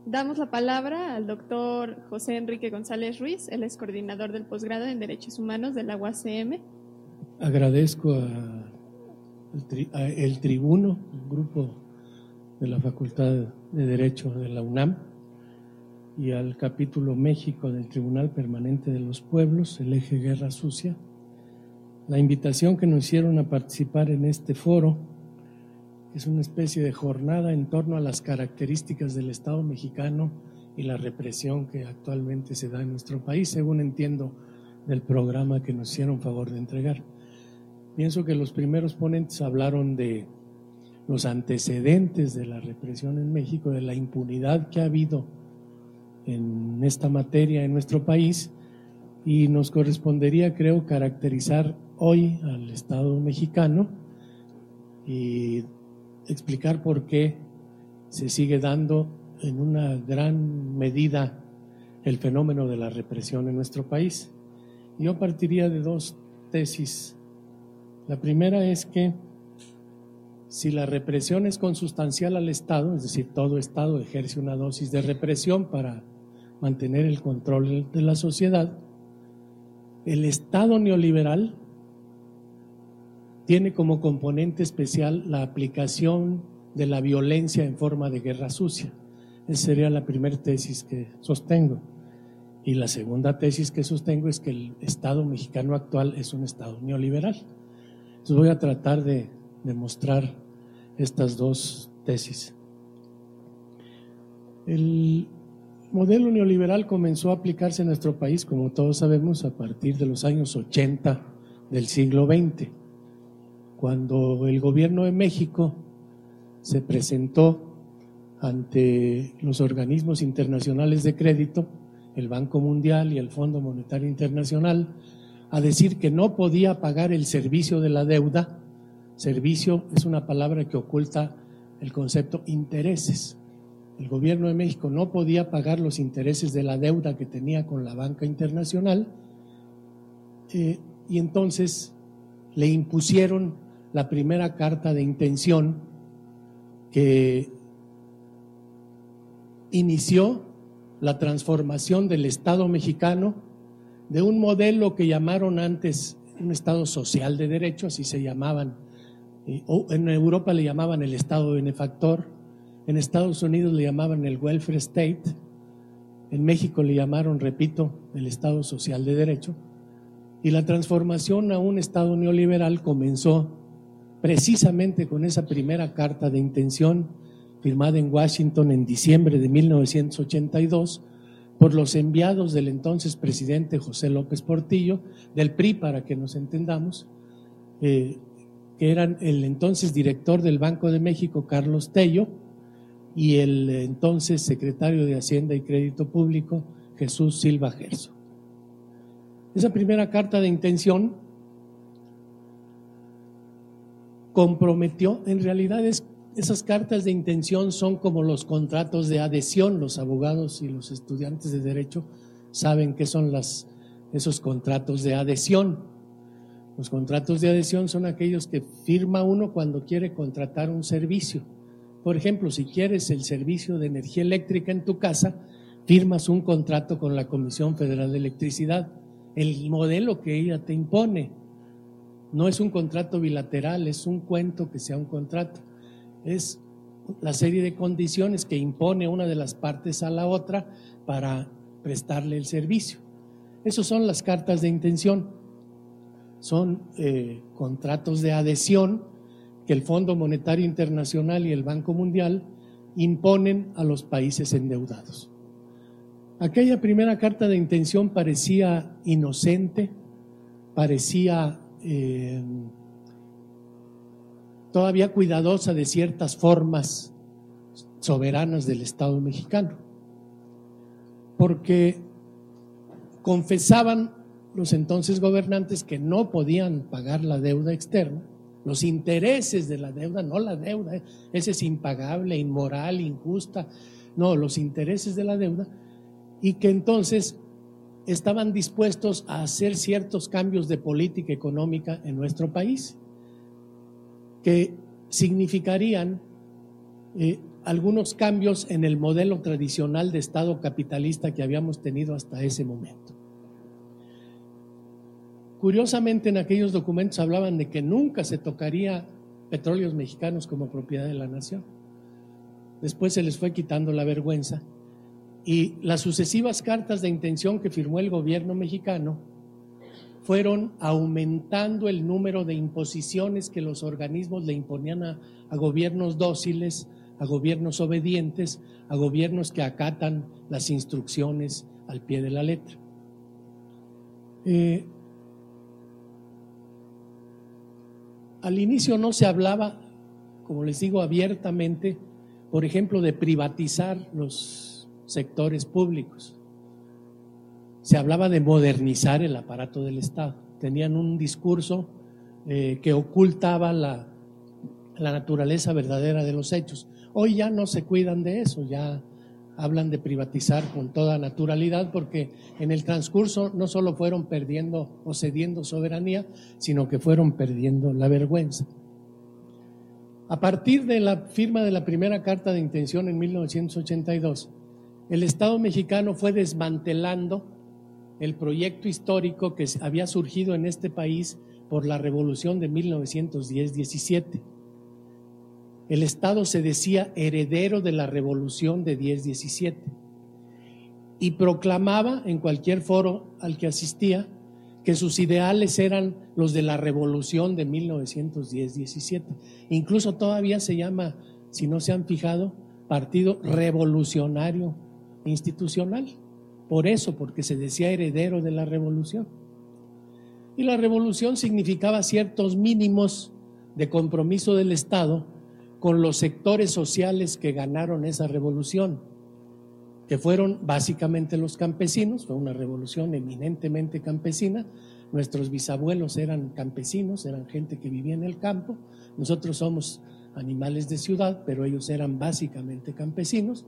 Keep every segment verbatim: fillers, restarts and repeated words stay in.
Damos la palabra al doctor José Enrique González Ruiz, él es coordinador del posgrado en Derechos Humanos de la U A C M. Agradezco a, el, tri, a el Tribuno, el grupo de la Facultad de Derecho de la UNAM, y al capítulo México del Tribunal Permanente de los Pueblos, el eje Guerra Sucia, la invitación que nos hicieron a participar en este foro, que es una especie de jornada en torno a las características del Estado mexicano y la represión que actualmente se da en nuestro país, según entiendo del programa que nos hicieron favor de entregar. Pienso que los primeros ponentes hablaron de los antecedentes de la represión en México, de la impunidad que ha habido en esta materia en nuestro país, y nos correspondería, creo, caracterizar hoy al Estado mexicano y explicar por qué se sigue dando en una gran medida el fenómeno de la represión en nuestro país. Yo partiría de dos tesis. La primera es que si la represión es consustancial al Estado, es decir, todo Estado ejerce una dosis de represión para mantener el control de la sociedad, el Estado neoliberal tiene como componente especial la aplicación de la violencia en forma de guerra sucia. Esa sería la primera tesis que sostengo. Y la segunda tesis que sostengo es que el Estado mexicano actual es un Estado neoliberal. Entonces voy a tratar de demostrar estas dos tesis. El modelo neoliberal comenzó a aplicarse en nuestro país, como todos sabemos, a partir de los años ochenta del siglo veinte, cuando el gobierno de México se presentó ante los organismos internacionales de crédito, el Banco Mundial y el Fondo Monetario Internacional, a decir que no podía pagar el servicio de la deuda. Servicio es una palabra que oculta el concepto intereses. El gobierno de México no podía pagar los intereses de la deuda que tenía con la banca internacional, eh, y entonces le impusieron la primera carta de intención que inició la transformación del Estado mexicano de un modelo que llamaron antes un Estado social de derecho, así se llamaban, eh, o en Europa le llamaban el Estado benefactor, en Estados Unidos le llamaban el welfare state, en México le llamaron, repito, el Estado social de derecho, y la transformación a un Estado neoliberal comenzó precisamente con esa primera carta de intención firmada en Washington en diciembre de mil novecientos ochenta y dos por los enviados del entonces presidente José López Portillo, del P R I para que nos entendamos, eh, que eran el entonces director del Banco de México, Carlos Tello, y el entonces secretario de Hacienda y Crédito Público, Jesús Silva Gerso. Esa primera carta de intención comprometió, en realidad es, esas cartas de intención son como los contratos de adhesión. Los abogados y los estudiantes de derecho saben qué son las, esos contratos de adhesión. Los contratos de adhesión son aquellos que firma uno cuando quiere contratar un servicio. Por ejemplo, si quieres el servicio de energía eléctrica en tu casa, firmas un contrato con la Comisión Federal de Electricidad, el modelo que ella te impone. No es un contrato bilateral, es un cuento que sea un contrato. Es la serie de condiciones que impone una de las partes a la otra para prestarle el servicio. Esas son las cartas de intención. Son eh, contratos de adhesión que el Fondo Monetario Internacional y el Banco Mundial imponen a los países endeudados. Aquella primera carta de intención parecía inocente, parecía eh, todavía cuidadosa de ciertas formas soberanas del Estado mexicano, porque confesaban los entonces gobernantes que no podían pagar la deuda externa, los intereses de la deuda, no la deuda, esa es impagable, inmoral, injusta, no, los intereses de la deuda, y que entonces estaban dispuestos a hacer ciertos cambios de política económica en nuestro país, que significarían eh, algunos cambios en el modelo tradicional de Estado capitalista que habíamos tenido hasta ese momento. Curiosamente, en aquellos documentos hablaban de que nunca se tocaría Petróleos Mexicanos como propiedad de la nación. Después se les fue quitando la vergüenza y las sucesivas cartas de intención que firmó el gobierno mexicano fueron aumentando el número de imposiciones que los organismos le imponían a, a gobiernos dóciles, a gobiernos obedientes, a gobiernos que acatan las instrucciones al pie de la letra. Eh, al inicio no se hablaba, como les digo, abiertamente, por ejemplo, de privatizar los sectores públicos. Se hablaba de modernizar el aparato del Estado. Tenían un discurso eh, que ocultaba la, la naturaleza verdadera de los hechos. Hoy ya no se cuidan de eso, ya hablan de privatizar con toda naturalidad, porque en el transcurso no solo fueron perdiendo o cediendo soberanía, sino que fueron perdiendo la vergüenza. A partir de la firma de la primera carta de intención en mil novecientos ochenta y dos, el Estado mexicano fue desmantelando el proyecto histórico que había surgido en este país por la revolución de mil novecientos diez diecisiete. El Estado se decía heredero de la revolución de diez diecisiete y proclamaba en cualquier foro al que asistía que sus ideales eran los de la revolución de mil novecientos diez diecisiete. Incluso todavía se llama, si no se han fijado, Partido Revolucionario Institucional. Por eso, porque se decía heredero de la revolución. Y la revolución significaba ciertos mínimos de compromiso del Estado con los sectores sociales que ganaron esa revolución, que fueron básicamente los campesinos. Fue una revolución eminentemente campesina. Nuestros bisabuelos eran campesinos, eran gente que vivía en el campo. Nosotros somos animales de ciudad, pero ellos eran básicamente campesinos.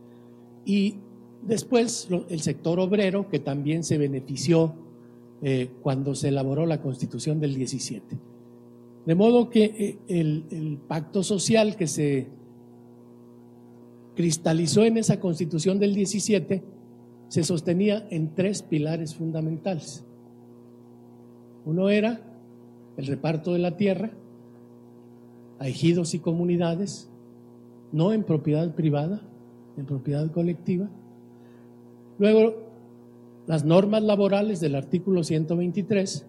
Y después el sector obrero, que también se benefició eh, cuando se elaboró la Constitución del diecisiete. De modo que el, el pacto social que se cristalizó en esa Constitución del diecisiete se sostenía en tres pilares fundamentales. Uno era el reparto de la tierra a ejidos y comunidades, no en propiedad privada, en propiedad colectiva. Luego, las normas laborales del artículo ciento veintitrés.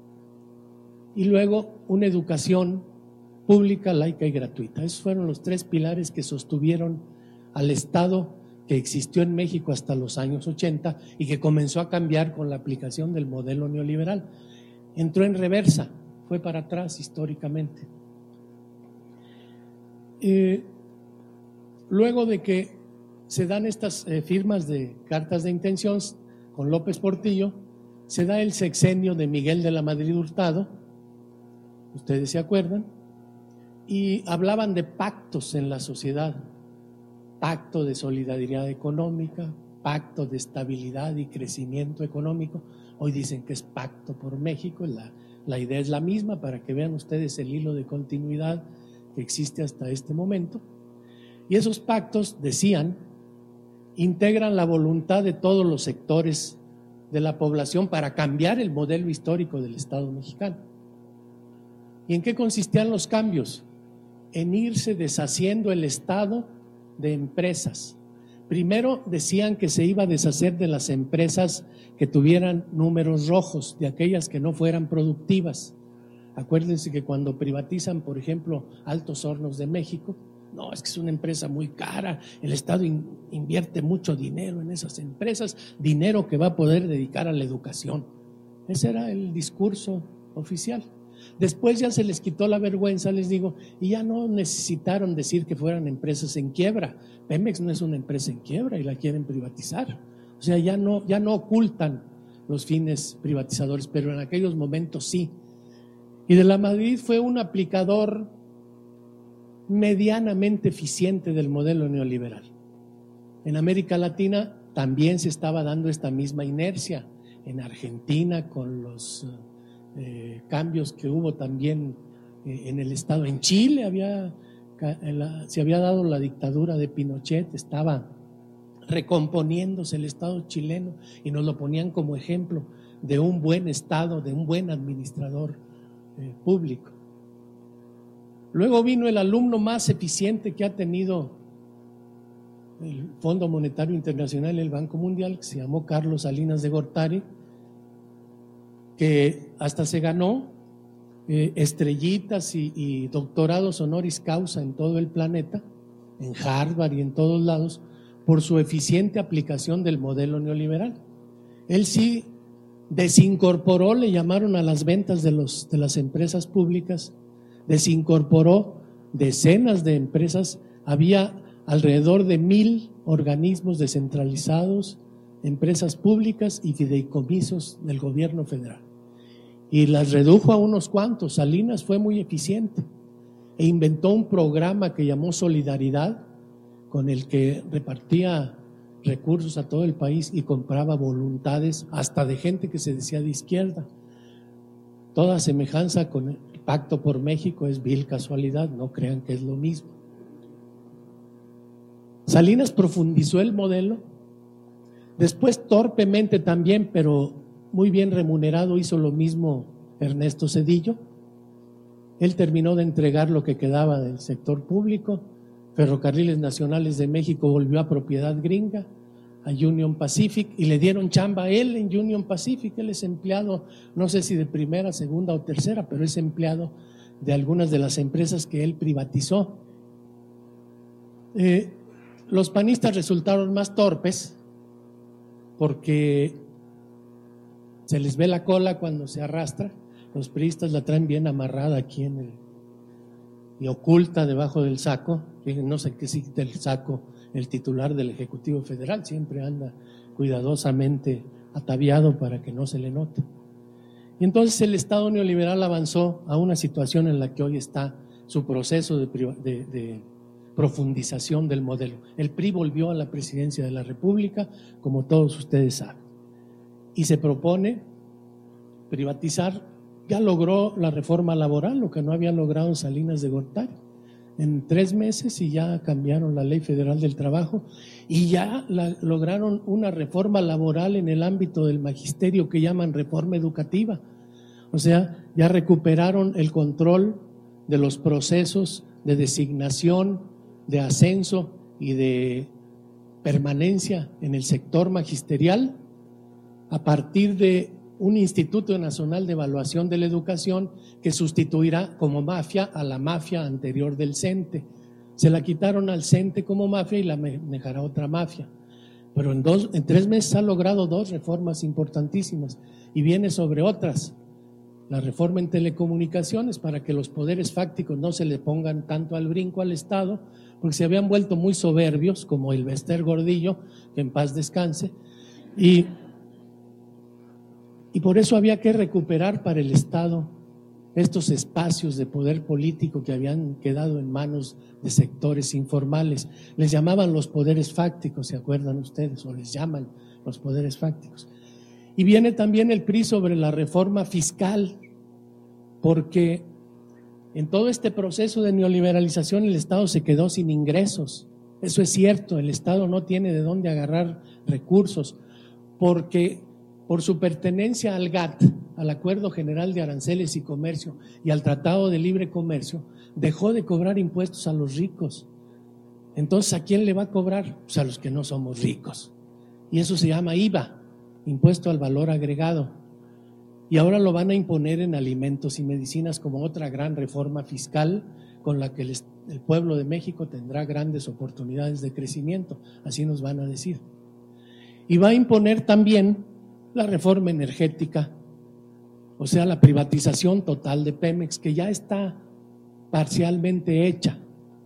Y luego una educación pública, laica y gratuita. Esos fueron los tres pilares que sostuvieron al Estado que existió en México hasta los años ochenta y que comenzó a cambiar con la aplicación del modelo neoliberal. Entró en reversa, fue para atrás históricamente. Eh, luego de que se dan estas eh, firmas de cartas de intención con López Portillo, se da el sexenio de Miguel de la Madrid Hurtado. Ustedes se acuerdan, y hablaban de pactos en la sociedad, pacto de solidaridad económica, pacto de estabilidad y crecimiento económico. Hoy dicen que es Pacto por México. La, la idea es la misma, para que vean ustedes el hilo de continuidad que existe hasta este momento. Y esos pactos, decían, integran la voluntad de todos los sectores de la población para cambiar el modelo histórico del Estado mexicano. ¿Y en qué consistían los cambios? En irse deshaciendo el Estado de empresas. Primero decían que se iba a deshacer de las empresas que tuvieran números rojos, de aquellas que no fueran productivas. Acuérdense que cuando privatizan, por ejemplo, Altos Hornos de México, no, es que es una empresa muy cara, el Estado in, invierte mucho dinero en esas empresas, dinero que va a poder dedicar a la educación. Ese era el discurso oficial. Después ya se les quitó la vergüenza, les digo, y ya no necesitaron decir que fueran empresas en quiebra. Pemex no es una empresa en quiebra y la quieren privatizar. O sea, ya no, ya no ocultan los fines privatizadores, pero en aquellos momentos sí. Y de la Madrid fue un aplicador medianamente eficiente del modelo neoliberal. En América Latina también se estaba dando esta misma inercia. En Argentina, con los eh, cambios que hubo también eh, en el Estado. En Chile había se había dado la dictadura de Pinochet, estaba recomponiéndose el Estado chileno y nos lo ponían como ejemplo de un buen Estado, de un buen administrador eh, público. Luego vino el alumno más eficiente que ha tenido el Fondo Monetario Internacional y el Banco Mundial, que se llamó Carlos Salinas de Gortari, que hasta se ganó eh, estrellitas y, y doctorados honoris causa en todo el planeta, en Harvard y en todos lados, por su eficiente aplicación del modelo neoliberal. Él sí desincorporó, le llamaron a las ventas de, los, de las empresas públicas, desincorporó decenas de empresas, había alrededor de mil organismos descentralizados, empresas públicas y fideicomisos del gobierno federal, y las redujo a unos cuantos. Salinas fue muy eficiente e inventó un programa que llamó Solidaridad, con el que repartía recursos a todo el país y compraba voluntades hasta de gente que se decía de izquierda. Toda semejanza con el Pacto por México es vil casualidad, no crean que es lo mismo. Salinas profundizó el modelo, después torpemente también, pero muy bien remunerado, hizo lo mismo Ernesto Zedillo. Él terminó de entregar lo que quedaba del sector público. Ferrocarriles Nacionales de México volvió a propiedad gringa, a Union Pacific, y le dieron chamba a él en Union Pacific. Él es empleado, no sé si de primera, segunda o tercera, pero es empleado de algunas de las empresas que él privatizó. Eh, los panistas resultaron más torpes porque se les ve la cola cuando se arrastra. Los priistas la traen bien amarrada aquí en el, y oculta debajo del saco. No sé qué significa el saco el titular del Ejecutivo Federal, siempre anda cuidadosamente ataviado para que no se le note. Y entonces el Estado neoliberal avanzó a una situación en la que hoy está su proceso de, de, de profundización del modelo. El P R I volvió a la presidencia de la República, como todos ustedes saben, y se propone privatizar. Ya logró la reforma laboral, lo que no había logrado Salinas de Gortari, en tres meses, y ya cambiaron la Ley Federal del Trabajo y ya la, lograron una reforma laboral en el ámbito del magisterio que llaman reforma educativa. O sea, ya recuperaron el control de los procesos de designación, de ascenso y de permanencia en el sector magisterial a partir de un Instituto Nacional de Evaluación de la Educación que sustituirá como mafia a la mafia anterior del CENTE. Se la quitaron al CENTE como mafia y la manejará otra mafia. Pero en, dos, en tres meses ha logrado dos reformas importantísimas y viene sobre otras. La reforma en telecomunicaciones para que los poderes fácticos no se le pongan tanto al brinco al Estado, porque se habían vuelto muy soberbios, como el Bester Gordillo, que en paz descanse, y Y por eso había que recuperar para el Estado estos espacios de poder político que habían quedado en manos de sectores informales. Les llamaban los poderes fácticos, ¿se acuerdan ustedes? O les llaman los poderes fácticos. Y viene también el P R I sobre la reforma fiscal, porque en todo este proceso de neoliberalización el Estado se quedó sin ingresos. Eso es cierto, el Estado no tiene de dónde agarrar recursos, porque por su pertenencia al G A T, al Acuerdo General de Aranceles y Comercio y al Tratado de Libre Comercio, dejó de cobrar impuestos a los ricos. Entonces, ¿a quién le va a cobrar? Pues a los que no somos ricos. Y eso se llama I V A, Impuesto al Valor Agregado. Y ahora lo van a imponer en alimentos y medicinas como otra gran reforma fiscal con la que el, el pueblo de México tendrá grandes oportunidades de crecimiento, así nos van a decir. Y va a imponer también la reforma energética, o sea, la privatización total de Pemex, que ya está parcialmente hecha.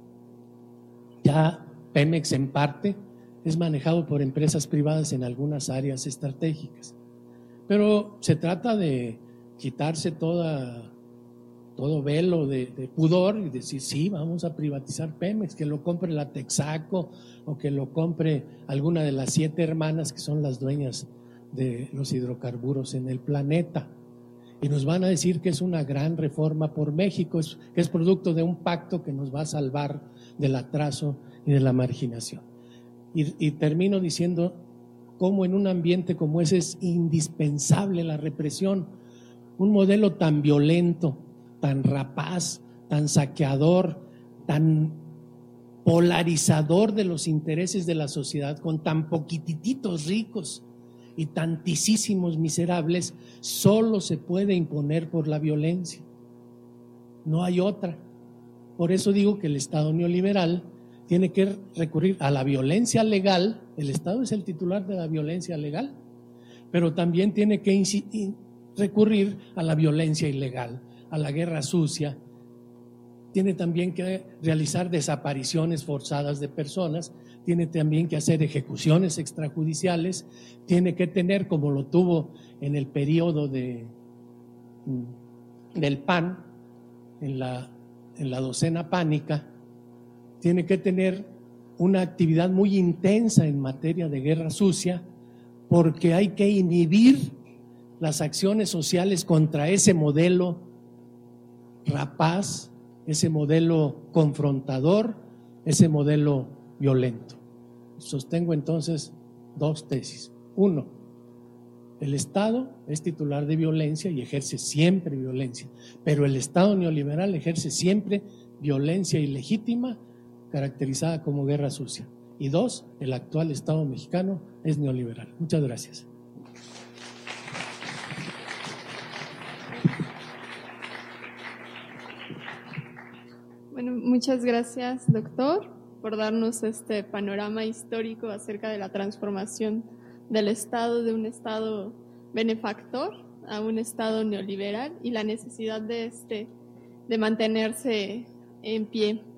Ya Pemex en parte es manejado por empresas privadas en algunas áreas estratégicas, pero se trata de quitarse toda, todo velo de, de pudor y decir, sí, vamos a privatizar Pemex, que lo compre la Texaco o que lo compre alguna de las siete hermanas que son las dueñas de los hidrocarburos en el planeta. y nos van a decir que es una gran reforma por México, es, que es producto de un pacto que nos va a salvar del atraso y de la marginación. Y, y termino diciendo cómo en un ambiente como ese es indispensable la represión. Un modelo tan violento, tan rapaz, tan saqueador, tan polarizador de los intereses de la sociedad, con tan poquititos ricos y tantísimos miserables, solo se puede imponer por la violencia. No hay otra. Por eso digo que el Estado neoliberal tiene que recurrir a la violencia legal. El Estado es el titular de la violencia legal, pero también tiene que recurrir a la violencia ilegal, a la guerra sucia. Tiene también que realizar desapariciones forzadas de personas, tiene también que hacer ejecuciones extrajudiciales, tiene que tener, como lo tuvo en el periodo de, del P A N, en la, en la docena pánica, tiene que tener una actividad muy intensa en materia de guerra sucia, porque hay que inhibir las acciones sociales contra ese modelo rapaz, ese modelo confrontador, ese modelo violento. Sostengo entonces dos tesis. Uno, el Estado es titular de violencia y ejerce siempre violencia, pero el Estado neoliberal ejerce siempre violencia ilegítima, caracterizada como guerra sucia. Y dos, el actual Estado mexicano es neoliberal. Muchas gracias. Bueno, muchas gracias, doctor, por darnos este panorama histórico acerca de la transformación del Estado, de un Estado benefactor a un Estado neoliberal y la necesidad de, este, de mantenerse en pie.